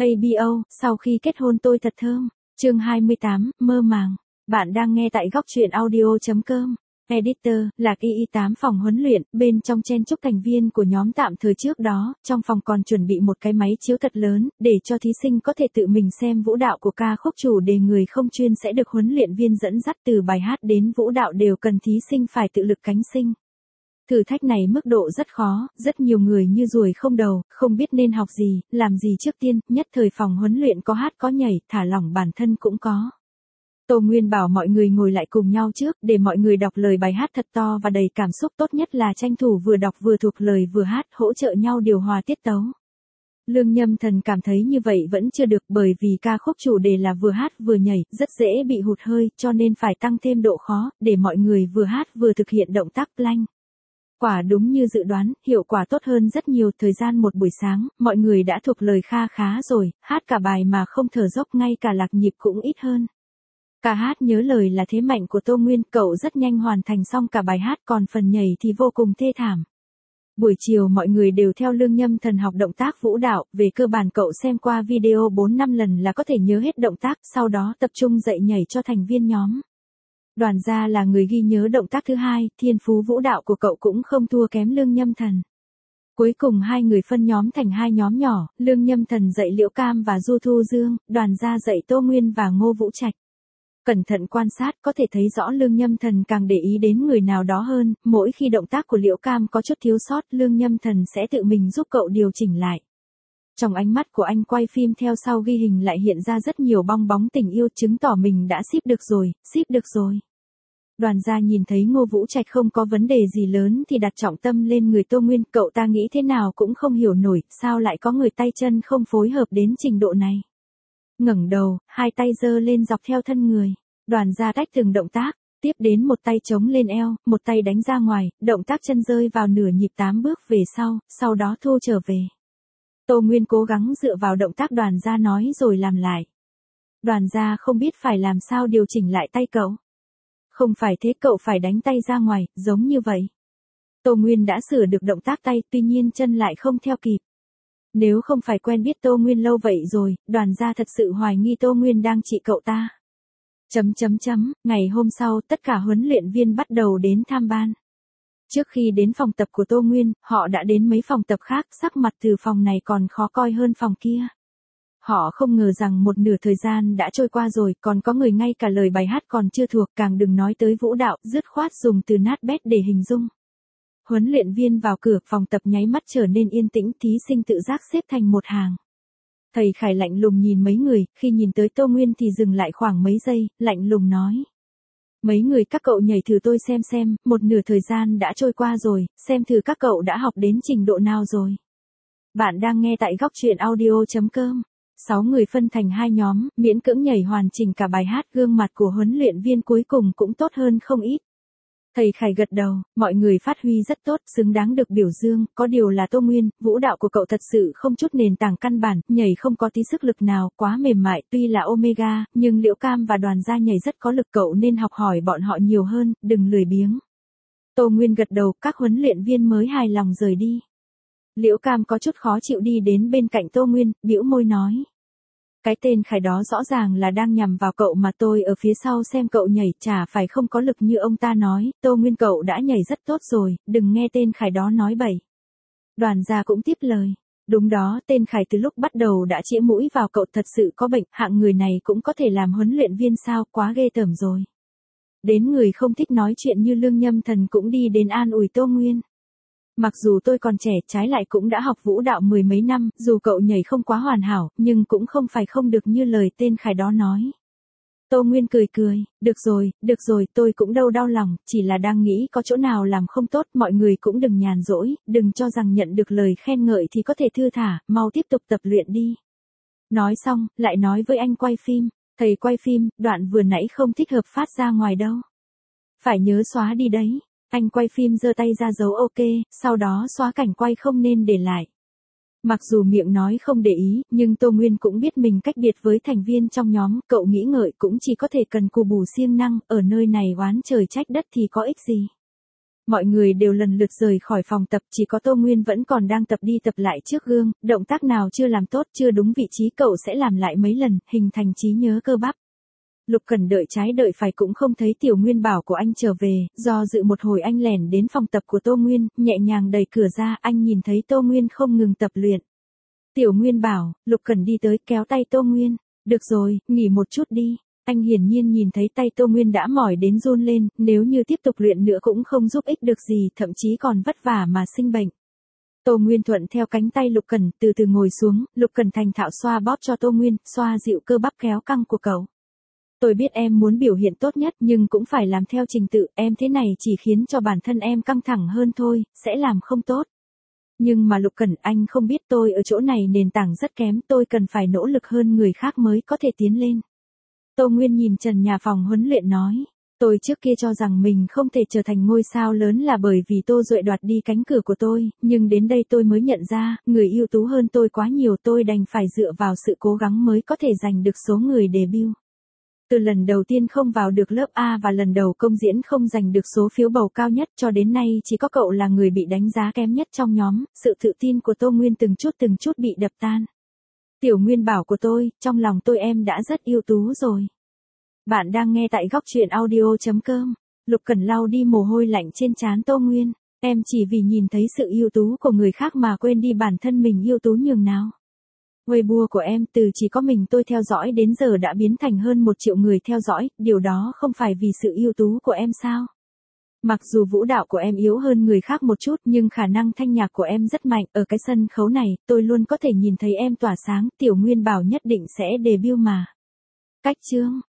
ABO, sau khi kết hôn tôi thật thơm. Chương 28, mơ màng. Bạn đang nghe tại góc truyện audio.com. Editor, Lạc Y8 phòng huấn luyện, bên trong chen chúc thành viên của nhóm tạm thời trước đó, trong phòng còn chuẩn bị một cái máy chiếu thật lớn, để cho thí sinh có thể tự mình xem vũ đạo của ca khúc chủ đề người không chuyên sẽ được huấn luyện viên dẫn dắt từ bài hát đến vũ đạo đều cần thí sinh phải tự lực cánh sinh. Thử thách này mức độ rất khó, rất nhiều người như ruồi không đầu, không biết nên học gì, làm gì trước tiên, nhất thời phòng huấn luyện có hát có nhảy, thả lỏng bản thân cũng có. Tô Nguyên bảo mọi người ngồi lại cùng nhau trước, để mọi người đọc lời bài hát thật to và đầy cảm xúc, tốt nhất là tranh thủ vừa đọc vừa thuộc lời vừa hát, hỗ trợ nhau điều hòa tiết tấu. Lương Nhâm Thần cảm thấy như vậy vẫn chưa được, bởi vì ca khúc chủ đề là vừa hát vừa nhảy, rất dễ bị hụt hơi, cho nên phải tăng thêm độ khó, để mọi người vừa hát vừa thực hiện động tác plank. Quả đúng như dự đoán, hiệu quả tốt hơn rất nhiều. Thời gian một buổi sáng, mọi người đã thuộc lời kha khá rồi, hát cả bài mà không thở dốc, ngay cả lạc nhịp cũng ít hơn. Cả hát nhớ lời là thế mạnh của Tô Nguyên, cậu rất nhanh hoàn thành xong cả bài hát, còn phần nhảy thì vô cùng thê thảm. Buổi chiều mọi người đều theo Lương Nhâm Thần học động tác vũ đạo, về cơ bản cậu xem qua video 4-5 lần là có thể nhớ hết động tác, sau đó tập trung dạy nhảy cho thành viên nhóm. Đoàn Gia là người ghi nhớ động tác thứ hai, thiên phú vũ đạo của cậu cũng không thua kém Lương Nhâm Thần. Cuối cùng hai người phân nhóm thành hai nhóm nhỏ, Lương Nhâm Thần dạy Liễu Cam và Du Thu Dương, Đoàn Gia dạy Tô Nguyên và Ngô Vũ Trạch. Cẩn thận quan sát có thể thấy rõ Lương Nhâm Thần càng để ý đến người nào đó hơn, mỗi khi động tác của Liễu Cam có chút thiếu sót, Lương Nhâm Thần sẽ tự mình giúp cậu điều chỉnh lại. Trong ánh mắt của anh quay phim theo sau ghi hình lại hiện ra rất nhiều bong bóng tình yêu, chứng tỏ mình đã ship được rồi, ship được rồi. Đoàn Gia nhìn thấy Ngô Vũ Trạch không có vấn đề gì lớn thì đặt trọng tâm lên người Tô Nguyên, cậu ta nghĩ thế nào cũng không hiểu nổi, sao lại có người tay chân không phối hợp đến trình độ này. Ngẩng đầu, hai tay giơ lên dọc theo thân người. Đoàn Gia tách từng động tác, tiếp đến một tay chống lên eo, một tay đánh ra ngoài, động tác chân rơi vào nửa nhịp 8 bước về sau đó thu trở về. Tô Nguyên cố gắng dựa vào động tác Đoàn Gia nói rồi làm lại. Đoàn Gia không biết phải làm sao điều chỉnh lại tay cậu. Không phải thế, cậu phải đánh tay ra ngoài, giống như vậy. Tô Nguyên đã sửa được động tác tay, tuy nhiên chân lại không theo kịp. Nếu không phải quen biết Tô Nguyên lâu vậy rồi, Đoàn Gia thật sự hoài nghi Tô Nguyên đang trị cậu ta. Ngày hôm sau, tất cả huấn luyện viên bắt đầu đến tham ban. Trước khi đến phòng tập của Tô Nguyên, họ đã đến mấy phòng tập khác, sắc mặt từ phòng này còn khó coi hơn phòng kia. Họ không ngờ rằng một nửa thời gian đã trôi qua rồi, còn có người ngay cả lời bài hát còn chưa thuộc, càng đừng nói tới vũ đạo, dứt khoát dùng từ nát bét để hình dung. Huấn luyện viên vào cửa, phòng tập nháy mắt trở nên yên tĩnh, thí sinh tự giác xếp thành một hàng. Thầy Khải lạnh lùng nhìn mấy người, khi nhìn tới Tô Nguyên thì dừng lại khoảng mấy giây, lạnh lùng nói. Mấy người các cậu nhảy thử tôi xem, một nửa thời gian đã trôi qua rồi, xem thử các cậu đã học đến trình độ nào rồi. Bạn đang nghe tại góc truyện audio.com. 6 người phân thành hai nhóm, miễn cưỡng nhảy hoàn chỉnh cả bài hát, gương mặt của huấn luyện viên cuối cùng cũng tốt hơn không ít. Thầy Khải gật đầu, mọi người phát huy rất tốt, xứng đáng được biểu dương, có điều là Tô Nguyên, vũ đạo của cậu thật sự không chút nền tảng căn bản, nhảy không có tí sức lực nào, quá mềm mại, tuy là Omega, nhưng Liễu Cam và Đoàn Gia nhảy rất có lực, cậu nên học hỏi bọn họ nhiều hơn, đừng lười biếng. Tô Nguyên gật đầu, các huấn luyện viên mới hài lòng rời đi. Liễu Cam có chút khó chịu đi đến bên cạnh Tô Nguyên, bĩu môi nói. Cái tên Khải đó rõ ràng là đang nhằm vào cậu mà, tôi ở phía sau xem cậu nhảy, chả phải không có lực như ông ta nói. Tô Nguyên, cậu đã nhảy rất tốt rồi, đừng nghe tên Khải đó nói bậy. Đoàn Gia cũng tiếp lời. Đúng đó, tên Khải từ lúc bắt đầu đã chĩa mũi vào cậu, thật sự có bệnh, hạng người này cũng có thể làm huấn luyện viên sao, quá ghê tởm rồi. Đến người không thích nói chuyện như Lương Nhâm Thần cũng đi đến an ủi Tô Nguyên. Mặc dù tôi còn trẻ, trái lại cũng đã học vũ đạo 10 mấy năm, dù cậu nhảy không quá hoàn hảo, nhưng cũng không phải không được như lời tên Khải đó nói. Tô Nguyên cười, được rồi, tôi cũng đâu đau lòng, chỉ là đang nghĩ có chỗ nào làm không tốt, mọi người cũng đừng nhàn rỗi, đừng cho rằng nhận được lời khen ngợi thì có thể thư thả, mau tiếp tục tập luyện đi. Nói xong, lại nói với anh quay phim, thầy quay phim, đoạn vừa nãy không thích hợp phát ra ngoài đâu. Phải nhớ xóa đi đấy. Anh quay phim giơ tay ra dấu ok, sau đó xóa cảnh quay không nên để lại. Mặc dù miệng nói không để ý, nhưng Tô Nguyên cũng biết mình cách biệt với thành viên trong nhóm, cậu nghĩ ngợi cũng chỉ có thể cần cù bù siêng năng, ở nơi này oán trời trách đất thì có ích gì. Mọi người đều lần lượt rời khỏi phòng tập, chỉ có Tô Nguyên vẫn còn đang tập đi tập lại trước gương, động tác nào chưa làm tốt, chưa đúng vị trí cậu sẽ làm lại mấy lần, hình thành trí nhớ cơ bắp. Lục Cẩn đợi trái đợi phải cũng không thấy Tiểu Nguyên Bảo của anh trở về, do dự một hồi anh lẻn đến phòng tập của Tô Nguyên, nhẹ nhàng đẩy cửa ra, anh nhìn thấy Tô Nguyên không ngừng tập luyện. Tiểu Nguyên Bảo, Lục Cẩn đi tới kéo tay Tô Nguyên, được rồi, nghỉ một chút đi. Anh hiển nhiên nhìn thấy tay Tô Nguyên đã mỏi đến run lên, nếu như tiếp tục luyện nữa cũng không giúp ích được gì, thậm chí còn vất vả mà sinh bệnh. Tô Nguyên thuận theo cánh tay Lục Cẩn, từ từ ngồi xuống, Lục Cẩn thành thạo xoa bóp cho Tô Nguyên, xoa dịu cơ bắp kéo căng của cậu. Tôi biết em muốn biểu hiện tốt nhất nhưng cũng phải làm theo trình tự, em thế này chỉ khiến cho bản thân em căng thẳng hơn thôi, sẽ làm không tốt. Nhưng mà Lục Cẩn, anh không biết tôi ở chỗ này nền tảng rất kém, tôi cần phải nỗ lực hơn người khác mới có thể tiến lên. Tô Nguyên nhìn trần nhà phòng huấn luyện nói, tôi trước kia cho rằng mình không thể trở thành ngôi sao lớn là bởi vì Tô Duệ đoạt đi cánh cửa của tôi, nhưng đến đây tôi mới nhận ra, người ưu tú hơn tôi quá nhiều, tôi đành phải dựa vào sự cố gắng mới có thể giành được số người debut. Từ lần đầu tiên không vào được lớp A và lần đầu công diễn không giành được số phiếu bầu cao nhất cho đến nay chỉ có cậu là người bị đánh giá kém nhất trong nhóm, sự tự tin của Tô Nguyên từng chút bị đập tan. Tiểu Nguyên Bảo của tôi, trong lòng tôi em đã rất ưu tú rồi. Bạn đang nghe tại góc truyện audio.com. Lục Cẩn lau đi mồ hôi lạnh trên trán Tô Nguyên, em chỉ vì nhìn thấy sự ưu tú của người khác mà quên đi bản thân mình ưu tú nhường nào. Weibo của em từ chỉ có mình tôi theo dõi đến giờ đã biến thành hơn 1 triệu người theo dõi, điều đó không phải vì sự ưu tú của em sao? Mặc dù vũ đạo của em yếu hơn người khác một chút nhưng khả năng thanh nhạc của em rất mạnh, ở cái sân khấu này, tôi luôn có thể nhìn thấy em tỏa sáng, Tiểu Nguyên Bảo nhất định sẽ debut mà. Cách chương